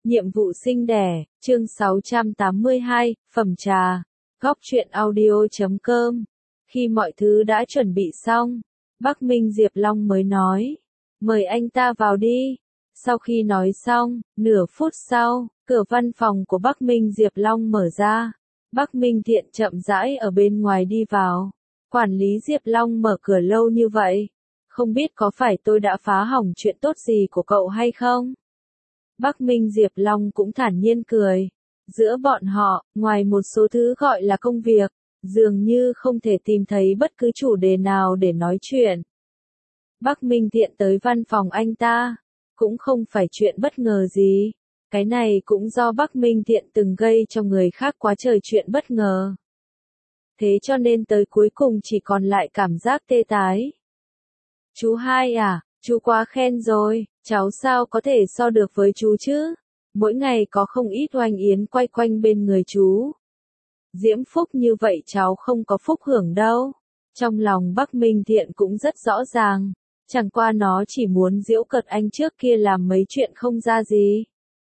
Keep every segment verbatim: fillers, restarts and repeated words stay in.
Nhiệm vụ sinh đẻ, chương sáu trăm tám mươi hai, phẩm trà, góc truyện audio chấm com. Khi mọi thứ đã chuẩn bị xong, Bắc Minh Diệp Long mới nói, mời anh ta vào đi. Sau khi nói xong, nửa phút sau, cửa văn phòng của Bắc Minh Diệp Long mở ra. Bắc Minh Thiện chậm rãi ở bên ngoài đi vào. Quản lý Diệp Long mở cửa lâu như vậy, không biết có phải tôi đã phá hỏng chuyện tốt gì của cậu hay không? Bắc Minh Diệp Long cũng thản nhiên cười. Giữa bọn họ, ngoài một số thứ gọi là công việc, dường như không thể tìm thấy bất cứ chủ đề nào để nói chuyện. Bắc Minh Thiện tới văn phòng anh ta, cũng không phải chuyện bất ngờ gì. Cái này cũng do Bắc Minh Thiện từng gây cho người khác quá trời chuyện bất ngờ. Thế cho nên tới cuối cùng chỉ còn lại cảm giác tê tái. Chú hai à, chú quá khen rồi, cháu sao có thể so được với chú chứ? Mỗi ngày có không ít oanh yến quay quanh bên người chú. Diễm phúc như vậy cháu không có phúc hưởng đâu. Trong lòng Bắc Minh Thiện cũng rất rõ ràng, chẳng qua nó chỉ muốn giễu cợt anh trước kia làm mấy chuyện không ra gì.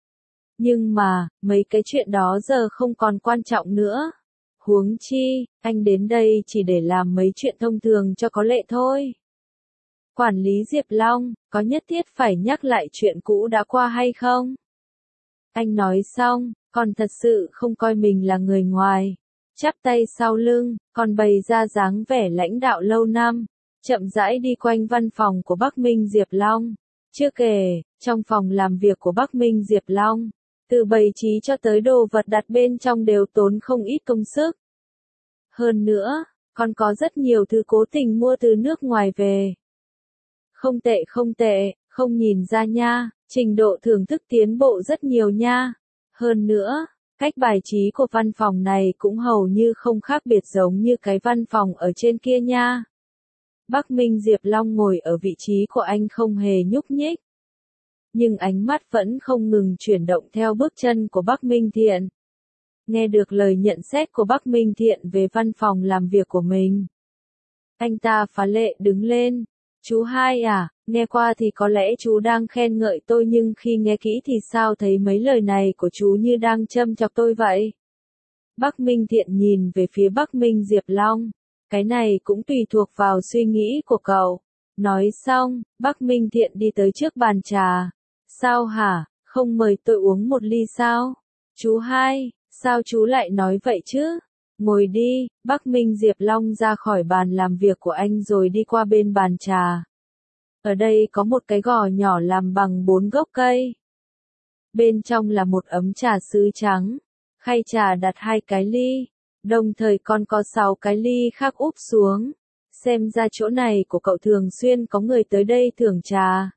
Nhưng mà, mấy cái chuyện đó giờ không còn quan trọng nữa. Huống chi, anh đến đây chỉ để làm mấy chuyện thông thường cho có lệ thôi. Quản lý Diệp Long, có nhất thiết phải nhắc lại chuyện cũ đã qua hay không? Anh nói xong, còn thật sự không coi mình là người ngoài. Chắp tay sau lưng, còn bày ra dáng vẻ lãnh đạo lâu năm, chậm rãi đi quanh văn phòng của Bắc Minh Diệp Long. Chưa kể, trong phòng làm việc của Bắc Minh Diệp Long, từ bày trí cho tới đồ vật đặt bên trong đều tốn không ít công sức. Hơn nữa, còn có rất nhiều thứ cố tình mua từ nước ngoài về. Không tệ không tệ, không nhìn ra nha, trình độ thưởng thức tiến bộ rất nhiều nha. Hơn nữa, cách bài trí của văn phòng này cũng hầu như không khác biệt giống như cái văn phòng ở trên kia nha. Bắc Minh Diệp Long ngồi ở vị trí của anh không hề nhúc nhích. Nhưng ánh mắt vẫn không ngừng chuyển động theo bước chân của Bắc Minh Thiện. Nghe được lời nhận xét của Bắc Minh Thiện về văn phòng làm việc của mình, anh ta phá lệ đứng lên. Chú hai à, nghe qua thì có lẽ chú đang khen ngợi tôi nhưng khi nghe kỹ thì sao thấy mấy lời này của chú như đang châm chọc tôi vậy? Bắc Minh Thiện nhìn về phía Bắc Minh Diệp Long. Cái này cũng tùy thuộc vào suy nghĩ của cậu. Nói xong, Bắc Minh Thiện đi tới trước bàn trà. Sao hả, không mời tôi uống một ly sao? Chú hai, sao chú lại nói vậy chứ? Ngồi đi, Bắc Minh Diệp Long ra khỏi bàn làm việc của anh rồi đi qua bên bàn trà. Ở đây có một cái gò nhỏ làm bằng bốn gốc cây. Bên trong là một ấm trà sứ trắng. Khay trà đặt hai cái ly. Đồng thời còn có sáu cái ly khác úp xuống. Xem ra chỗ này của cậu thường xuyên có người tới đây thưởng trà.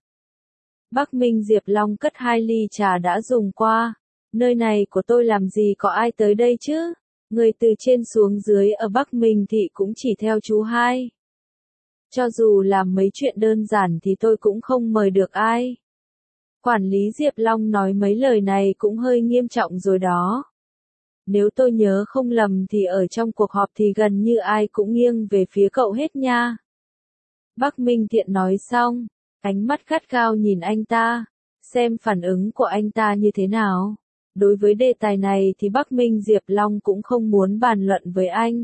Bắc Minh Diệp Long cất hai ly trà đã dùng qua. Nơi này của tôi làm gì có ai tới đây chứ? Người từ trên xuống dưới ở Bắc Minh Thị cũng chỉ theo chú hai. Cho dù làm mấy chuyện đơn giản thì tôi cũng không mời được ai. Quản lý Diệp Long nói mấy lời này cũng hơi nghiêm trọng rồi đó. Nếu tôi nhớ không lầm thì ở trong cuộc họp thì gần như ai cũng nghiêng về phía cậu hết nha. Bắc Minh Thiện nói xong, ánh mắt gắt gao nhìn anh ta, xem phản ứng của anh ta như thế nào. Đối với đề tài này thì Bắc Minh Diệp Long cũng không muốn bàn luận với anh.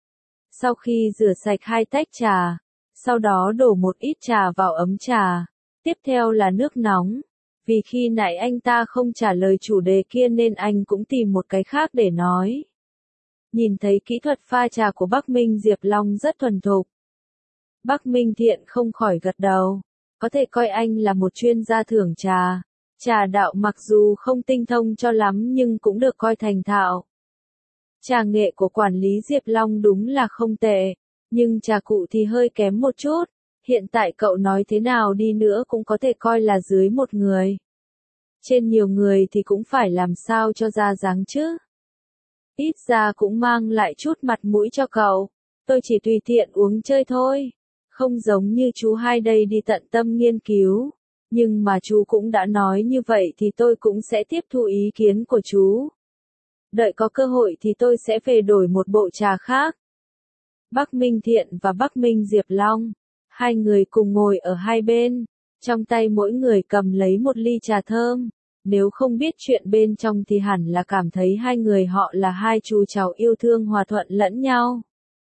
Sau khi rửa sạch hai tách trà, sau đó đổ một ít trà vào ấm trà, tiếp theo là nước nóng. Vì khi nãy anh ta không trả lời chủ đề kia nên anh cũng tìm một cái khác để nói. Nhìn thấy kỹ thuật pha trà của Bắc Minh Diệp Long rất thuần thục. Bắc Minh Thiện không khỏi gật đầu, có thể coi anh là một chuyên gia thưởng trà. Trà đạo mặc dù không tinh thông cho lắm nhưng cũng được coi thành thạo. Trà nghệ của quản lý Diệp Long đúng là không tệ, nhưng trà cụ thì hơi kém một chút. Hiện tại cậu nói thế nào đi nữa cũng có thể coi là dưới một người. Trên nhiều người thì cũng phải làm sao cho ra dáng chứ. Ít ra cũng mang lại chút mặt mũi cho cậu. Tôi chỉ tùy tiện uống chơi thôi. Không giống như chú hai đây đi tận tâm nghiên cứu. Nhưng mà chú cũng đã nói như vậy thì tôi cũng sẽ tiếp thu ý kiến của chú. Đợi có cơ hội thì tôi sẽ về đổi một bộ trà khác. Bắc Minh Thiện và Bắc Minh Diệp Long, hai người cùng ngồi ở hai bên, trong tay mỗi người cầm lấy một ly trà thơm. Nếu không biết chuyện bên trong thì hẳn là cảm thấy hai người họ là hai chú cháu yêu thương hòa thuận lẫn nhau.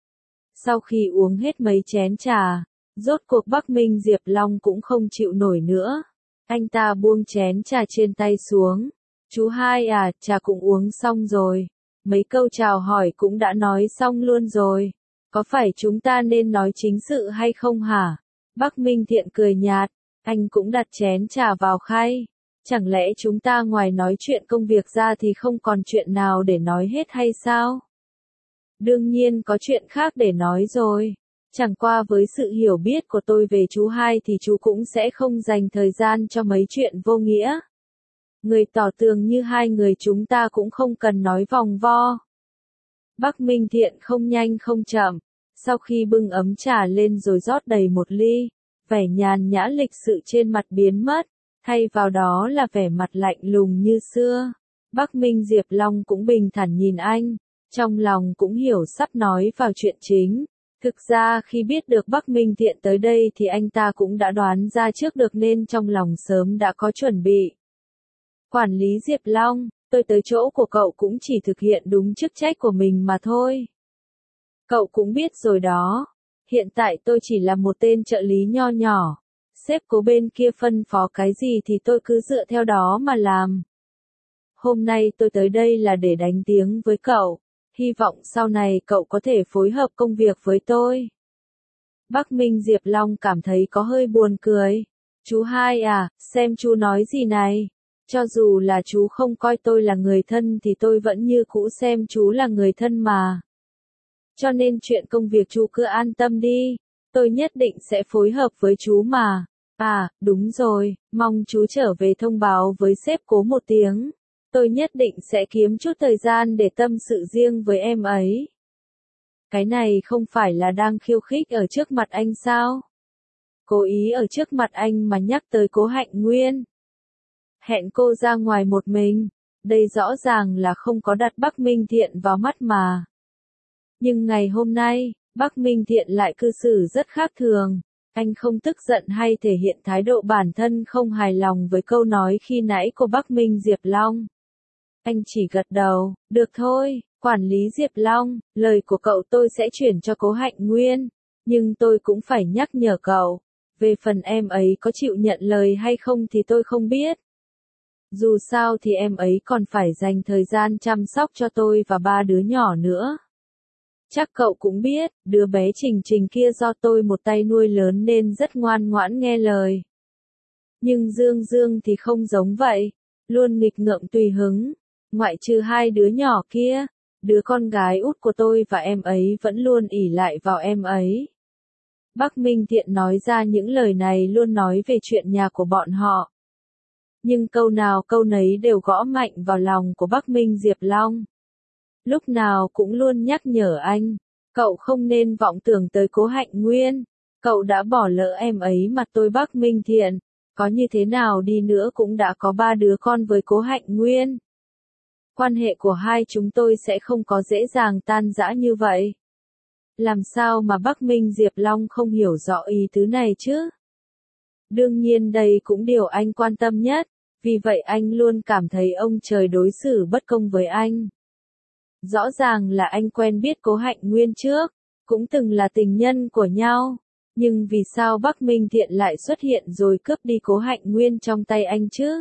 Sau khi uống hết mấy chén trà, rốt cuộc Bắc Minh Diệp Long cũng không chịu nổi nữa. Anh ta buông chén trà trên tay xuống. Chú hai à, trà cũng uống xong rồi. Mấy câu chào hỏi cũng đã nói xong luôn rồi. Có phải chúng ta nên nói chính sự hay không hả? Bắc Minh Thiện cười nhạt. Anh cũng đặt chén trà vào khay. Chẳng lẽ chúng ta ngoài nói chuyện công việc ra thì không còn chuyện nào để nói hết hay sao? Đương nhiên có chuyện khác để nói rồi. Chẳng qua với sự hiểu biết của tôi về chú hai thì chú cũng sẽ không dành thời gian cho mấy chuyện vô nghĩa. Người tỏ tường như hai người chúng ta cũng không cần nói vòng vo. Bắc Minh Thiện không nhanh không chậm. Sau khi bưng ấm trà lên rồi rót đầy một ly, vẻ nhàn nhã lịch sự trên mặt biến mất. Thay vào đó là vẻ mặt lạnh lùng như xưa. Bắc Minh Diệp Long cũng bình thản nhìn anh, trong lòng cũng hiểu sắp nói vào chuyện chính. Thực ra khi biết được Bắc Minh Thiện tới đây thì anh ta cũng đã đoán ra trước được nên trong lòng sớm đã có chuẩn bị. Quản lý Diệp Long, tôi tới chỗ của cậu cũng chỉ thực hiện đúng chức trách của mình mà thôi. Cậu cũng biết rồi đó, hiện tại tôi chỉ là một tên trợ lý nho nhỏ. Sếp cố bên kia phân phó cái gì thì tôi cứ dựa theo đó mà làm. Hôm nay tôi tới đây là để đánh tiếng với cậu, hy vọng sau này cậu có thể phối hợp công việc với tôi. Bắc Minh Diệp Long cảm thấy có hơi buồn cười. Chú hai à, xem chú nói gì này. Cho dù là chú không coi tôi là người thân thì tôi vẫn như cũ xem chú là người thân mà. Cho nên chuyện công việc chú cứ an tâm đi, tôi nhất định sẽ phối hợp với chú mà. À, đúng rồi, mong chú trở về thông báo với sếp cố một tiếng. Tôi nhất định sẽ kiếm chút thời gian để tâm sự riêng với em ấy. Cái này không phải là đang khiêu khích ở trước mặt anh sao? Cố ý ở trước mặt anh mà nhắc tới Cố Hạnh Nguyên. Hẹn cô ra ngoài một mình, đây rõ ràng là không có đặt Bắc Minh Thiện vào mắt mà. Nhưng ngày hôm nay, Bắc Minh Thiện lại cư xử rất khác thường. Anh không tức giận hay thể hiện thái độ bản thân không hài lòng với câu nói khi nãy của Bắc Minh Diệp Long. Anh chỉ gật đầu, được thôi, quản lý Diệp Long, lời của cậu tôi sẽ chuyển cho Cố Hạnh Nguyên, nhưng tôi cũng phải nhắc nhở cậu, về phần em ấy có chịu nhận lời hay không thì tôi không biết. Dù sao thì em ấy còn phải dành thời gian chăm sóc cho tôi và ba đứa nhỏ nữa. Chắc cậu cũng biết, đứa bé Trình Trình kia do tôi một tay nuôi lớn nên rất ngoan ngoãn nghe lời. Nhưng Dương Dương thì không giống vậy, luôn nghịch ngợm tùy hứng, ngoại trừ hai đứa nhỏ kia, đứa con gái út của tôi và em ấy vẫn luôn ỷ lại vào em ấy. Bắc Minh Thiện nói ra những lời này luôn nói về chuyện nhà của bọn họ. Nhưng câu nào câu nấy đều gõ mạnh vào lòng của Bắc Minh Diệp Long. Lúc nào cũng luôn nhắc nhở anh, cậu không nên vọng tưởng tới Cố Hạnh Nguyên, cậu đã bỏ lỡ em ấy mà tôi Bắc Minh Thiện, có như thế nào đi nữa cũng đã có ba đứa con với Cố Hạnh Nguyên. Quan hệ của hai chúng tôi sẽ không có dễ dàng tan rã như vậy. Làm sao mà Bắc Minh Diệp Long không hiểu rõ ý tứ này chứ? Đương nhiên đây cũng điều anh quan tâm nhất, vì vậy anh luôn cảm thấy ông trời đối xử bất công với anh. Rõ ràng là anh quen biết Cố Hạnh Nguyên trước, cũng từng là tình nhân của nhau, nhưng vì sao Bắc Minh Thiện lại xuất hiện rồi cướp đi Cố Hạnh Nguyên trong tay anh chứ?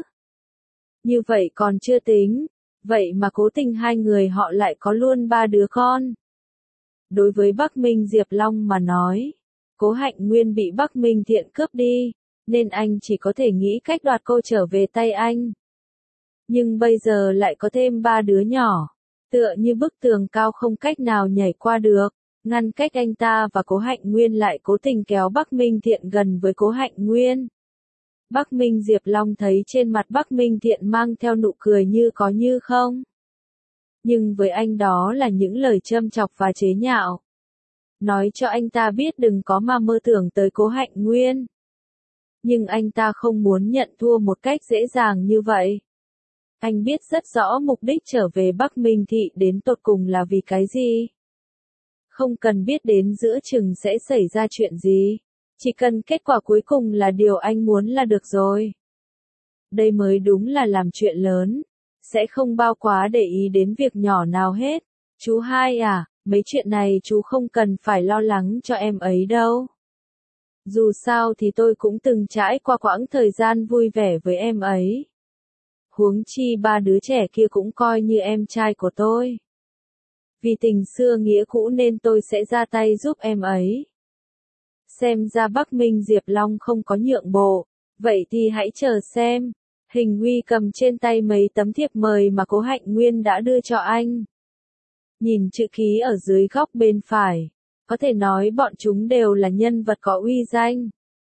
Như vậy còn chưa tính, vậy mà cố tình hai người họ lại có luôn ba đứa con. Đối với Bắc Minh Diệp Long mà nói, Cố Hạnh Nguyên bị Bắc Minh Thiện cướp đi, nên anh chỉ có thể nghĩ cách đoạt cô trở về tay anh. Nhưng bây giờ lại có thêm ba đứa nhỏ, tựa như bức tường cao không cách nào nhảy qua được, ngăn cách anh ta và Cố Hạnh Nguyên lại cố tình kéo Bắc Minh Thiện gần với Cố Hạnh Nguyên. Bắc Minh Diệp Long thấy trên mặt Bắc Minh Thiện mang theo nụ cười như có như không. Nhưng với anh đó là những lời châm chọc và chế nhạo. Nói cho anh ta biết đừng có mà mơ tưởng tới Cố Hạnh Nguyên. Nhưng anh ta không muốn nhận thua một cách dễ dàng như vậy. Anh biết rất rõ mục đích trở về Bắc Minh Thị đến tột cùng là vì cái gì. Không cần biết đến giữa chừng sẽ xảy ra chuyện gì. Chỉ cần kết quả cuối cùng là điều anh muốn là được rồi. Đây mới đúng là làm chuyện lớn. Sẽ không bao quá để ý đến việc nhỏ nào hết. Chú hai à, mấy chuyện này chú không cần phải lo lắng cho em ấy đâu. Dù sao thì tôi cũng từng trải qua quãng thời gian vui vẻ với em ấy. Huống chi ba đứa trẻ kia cũng coi như em trai của tôi. Vì tình xưa nghĩa cũ nên tôi sẽ ra tay giúp em ấy. Xem ra Bắc Minh Diệp Long không có nhượng bộ. Vậy thì hãy chờ xem. Hình Huy cầm trên tay mấy tấm thiệp mời mà Cố Hạnh Nguyên đã đưa cho anh. Nhìn chữ ký ở dưới góc bên phải. Có thể nói bọn chúng đều là nhân vật có uy danh.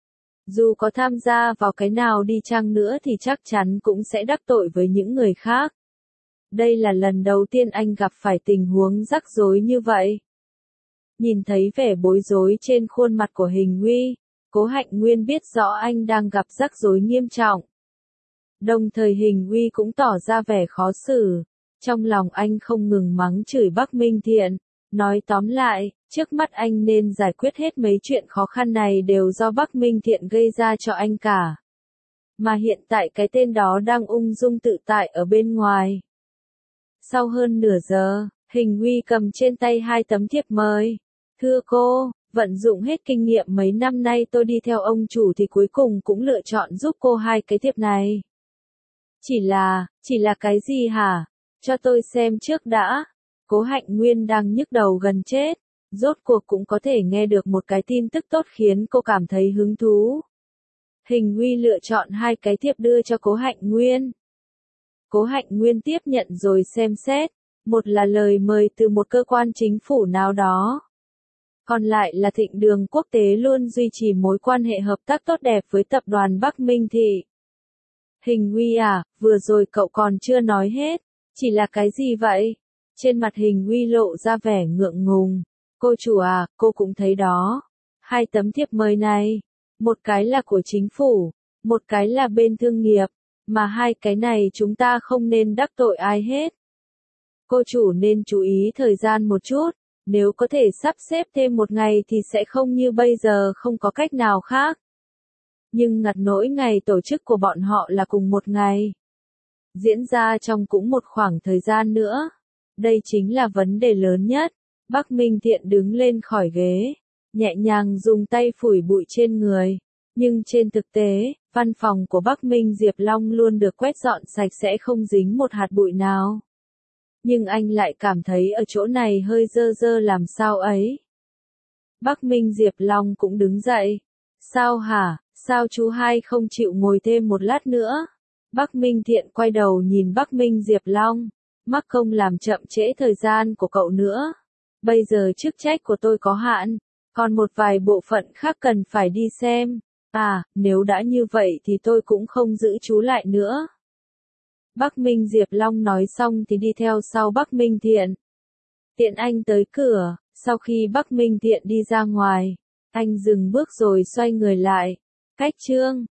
Dù có tham gia vào cái nào đi chăng nữa thì chắc chắn cũng sẽ đắc tội với những người khác. Đây là lần đầu tiên anh gặp phải tình huống rắc rối như vậy. Nhìn thấy vẻ bối rối trên khuôn mặt của Hình Huy, Cố Hạnh Nguyên biết rõ anh đang gặp rắc rối nghiêm trọng. Đồng thời Hình Huy cũng tỏ ra vẻ khó xử. Trong lòng anh không ngừng mắng chửi Bắc Minh Thiện. Nói tóm lại, trước mắt anh nên giải quyết hết mấy chuyện khó khăn này đều do Bắc Minh Thiện gây ra cho anh cả. Mà hiện tại cái tên đó đang ung dung tự tại ở bên ngoài. Sau hơn nửa giờ, Hình Huy cầm trên tay hai tấm thiệp mời. Thưa cô, vận dụng hết kinh nghiệm mấy năm nay tôi đi theo ông chủ thì cuối cùng cũng lựa chọn giúp cô hai cái thiệp này. Chỉ là, chỉ là cái gì hả? Cho tôi xem trước đã. Cố Hạnh Nguyên đang nhức đầu gần chết. Rốt cuộc cũng có thể nghe được một cái tin tức tốt khiến cô cảm thấy hứng thú. Hình Huy lựa chọn hai cái thiệp đưa cho Cố Hạnh Nguyên. Cố Hạnh Nguyên tiếp nhận rồi xem xét. Một là lời mời từ một cơ quan chính phủ nào đó. Còn lại là Thịnh Đường Quốc tế luôn duy trì mối quan hệ hợp tác tốt đẹp với tập đoàn Bắc Minh Thị. Hình Huy à, vừa rồi cậu còn chưa nói hết. Chỉ là cái gì vậy? Trên mặt Hình Huy lộ ra vẻ ngượng ngùng. Cô chủ à, cô cũng thấy đó. Hai tấm thiệp mời này. Một cái là của chính phủ. Một cái là bên thương nghiệp. Mà hai cái này chúng ta không nên đắc tội ai hết. Cô chủ nên chú ý thời gian một chút. Nếu có thể sắp xếp thêm một ngày thì sẽ không như bây giờ không có cách nào khác. Nhưng ngặt nỗi ngày tổ chức của bọn họ là cùng một ngày. Diễn ra trong cũng một khoảng thời gian nữa. Đây chính là vấn đề lớn nhất. Bắc Minh Thiện đứng lên khỏi ghế. Nhẹ nhàng dùng tay phủi bụi trên người. Nhưng trên thực tế, văn phòng của Bắc Minh Diệp Long luôn được quét dọn sạch sẽ không dính một hạt bụi nào. Nhưng anh lại cảm thấy ở chỗ này hơi dơ dơ làm sao ấy. Bắc Minh Diệp Long cũng đứng dậy. Sao hả, sao chú hai không chịu ngồi thêm một lát nữa? Bắc Minh Thiện quay đầu nhìn Bắc Minh Diệp Long. Mắc không làm chậm trễ thời gian của cậu nữa. Bây giờ chức trách của tôi có hạn. Còn một vài bộ phận khác cần phải đi xem. À, nếu đã như vậy thì tôi cũng không giữ chú lại nữa. Bắc Minh Diệp Long nói xong thì đi theo sau Bắc Minh Thiện. Tiện anh tới cửa, sau khi Bắc Minh Thiện đi ra ngoài, anh dừng bước rồi xoay người lại. Cách chương